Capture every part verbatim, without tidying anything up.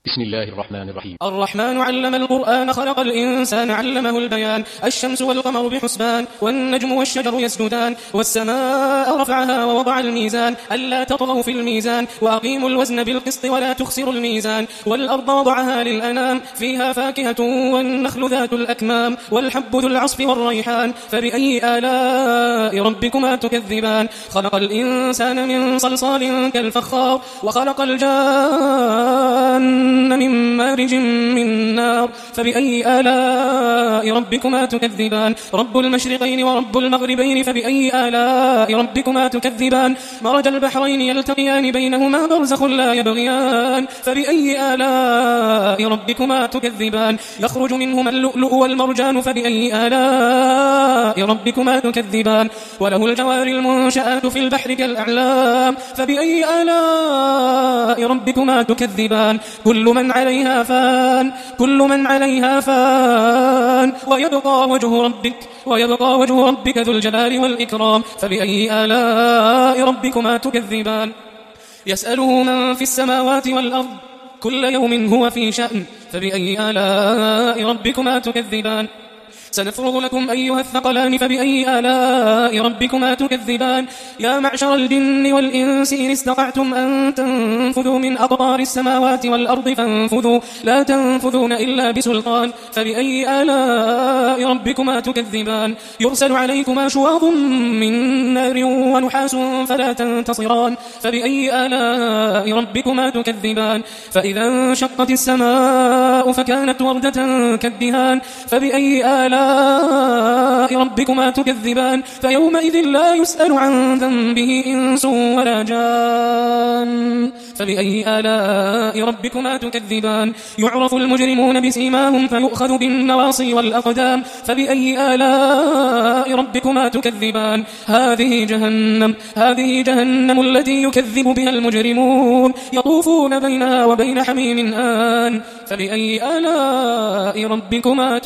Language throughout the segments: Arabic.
بسم الله الرحمن الرحيم. الرحمن علم القرآن خلق الإنسان علمه البيان. الشمس والقمر بحسبان والنجم والشجر يسجدان والسماء رفعها ووضع الميزان ألا تطغوا في الميزان وأقيموا الوزن بالقسط ولا تخسروا الميزان والأرض وضعها للأنام فيها فاكهة والنخل ذات الأكمام والحب ذو العصف والريحان فبأي آلاء ربكما تكذبان. خلق الإنسان من صلصال كالفخار وخلق الجان من مارج من نار فبأي آلاء ربكما تكذبان. رب المشرقين ورب المغربين فبأي آلاء ربكما تكذبان. مرج البحرين يلتقيان بينهما برزخ لا يبغيان فبأي آلاء ربكما تكذبان. يخرج منهما اللؤلؤ والمرجان فبأي آلاء ربكما تكذبان. وله الجوار المنشآت في البحر كالأعلام فبأي آلاء ربكما تكذبان. كل من عليها فان كل من عليها فان ويبقى وجه ربك ويبقى وجه ربك ذو الجلال والإكرام فبأي آلاء ربكما تكذبان. يسأله من في السماوات والأرض كل يوم هو في شأن فبأي آلاء ربكما تكذبان. سنفرغ لكم أيها الثقلان فبأي آلاء ربكما تكذبان. يا معشر الجن والإنس إن استطعتم أن تنفذوا من أقطار السماوات والأرض فانفذوا لا تنفذون إلا بسلطان فبأي آلاء ربكما تكذبان. يرسل عليكما شواظ من نار ونحاس فلا تنتصران فبأي آلاء ربكما تكذبان. فإذا انشقت السماء فكانت وردة كالدهان فبأي آلاء ربكما تكذبان. فيومئذ لا يسأل عن ذنبه إنس ولا جان فبأي آلاء ربكما تكذبان. يعرف المجرمون بسيماهم فيؤخذ بالنواصي والأقدام فبأي آلاء ربكما تكذبان. هذه جهنم هذه جهنم التي يكذب بها المجرمون يطوفون بينها وبين حميم آن فبأي آلاء ربكما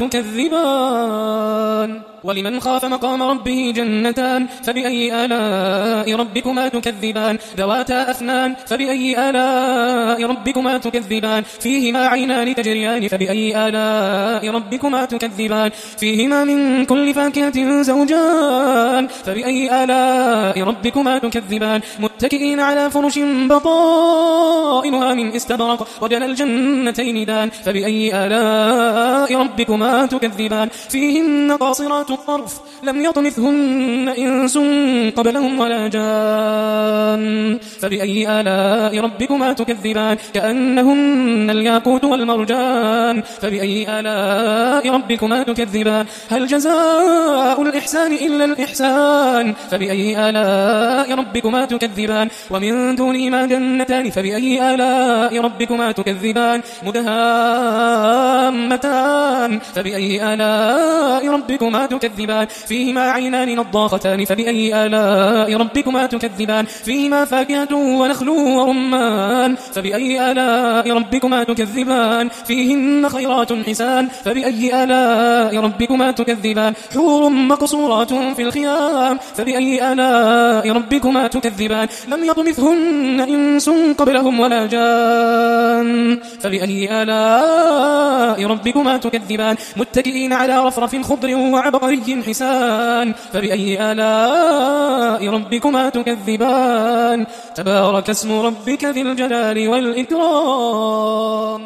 تكذبان. ولمن خاف مقام ربه جنتان فبأي آلاء ربكما تكذبان. ذواتا أفنان فبأي آلاء ربكما تكذبان. فيهما عينان تجريان فبأي آلاء ربكما تكذبان. فيهما من كل فاكهة زوجان فبأي آلاء ربكما تكذبان. متكئين على فرش بطائنها من استبرق وجنى الجنتين دان فبأي آلاء ربكما تكذبان. فيهن قاصرات الطرف لم يطمثهن إنس قبلهم ولا جان فبأي آلاء ربكما تكذبان. كأنهن الياقوت والمرجان فبأي آلاء ربكما تكذبان. هل جزاء الإحسان إلا الإحسان فبأي آلاء ربكما تكذبان. ومن دونهما جنتان فبأي آلاء ربكما تكذبان. مدهامتان فبأي آلاء ربكما تكذبان. فيهما عينان نضاختان فبأي آلاء ربكما تكذبان. فيهما فاكهة ونخل ورمان فبأي آلاء ربكما تكذبان. فيهن خيرات حسان فبأي آلاء ربكما تكذبان. حور مقصورات في الخيام فبأي آلاء ربكما تكذبان. لم يطمثهن إنس قبلهم ولا جان فبأي آلاء ربكما تكذبان. متكئين على رفرف خضر وعبقري حسان فبأي آلاء ربكما تكذبان. تبارك اسم ربك ذي الجلال والإكرام.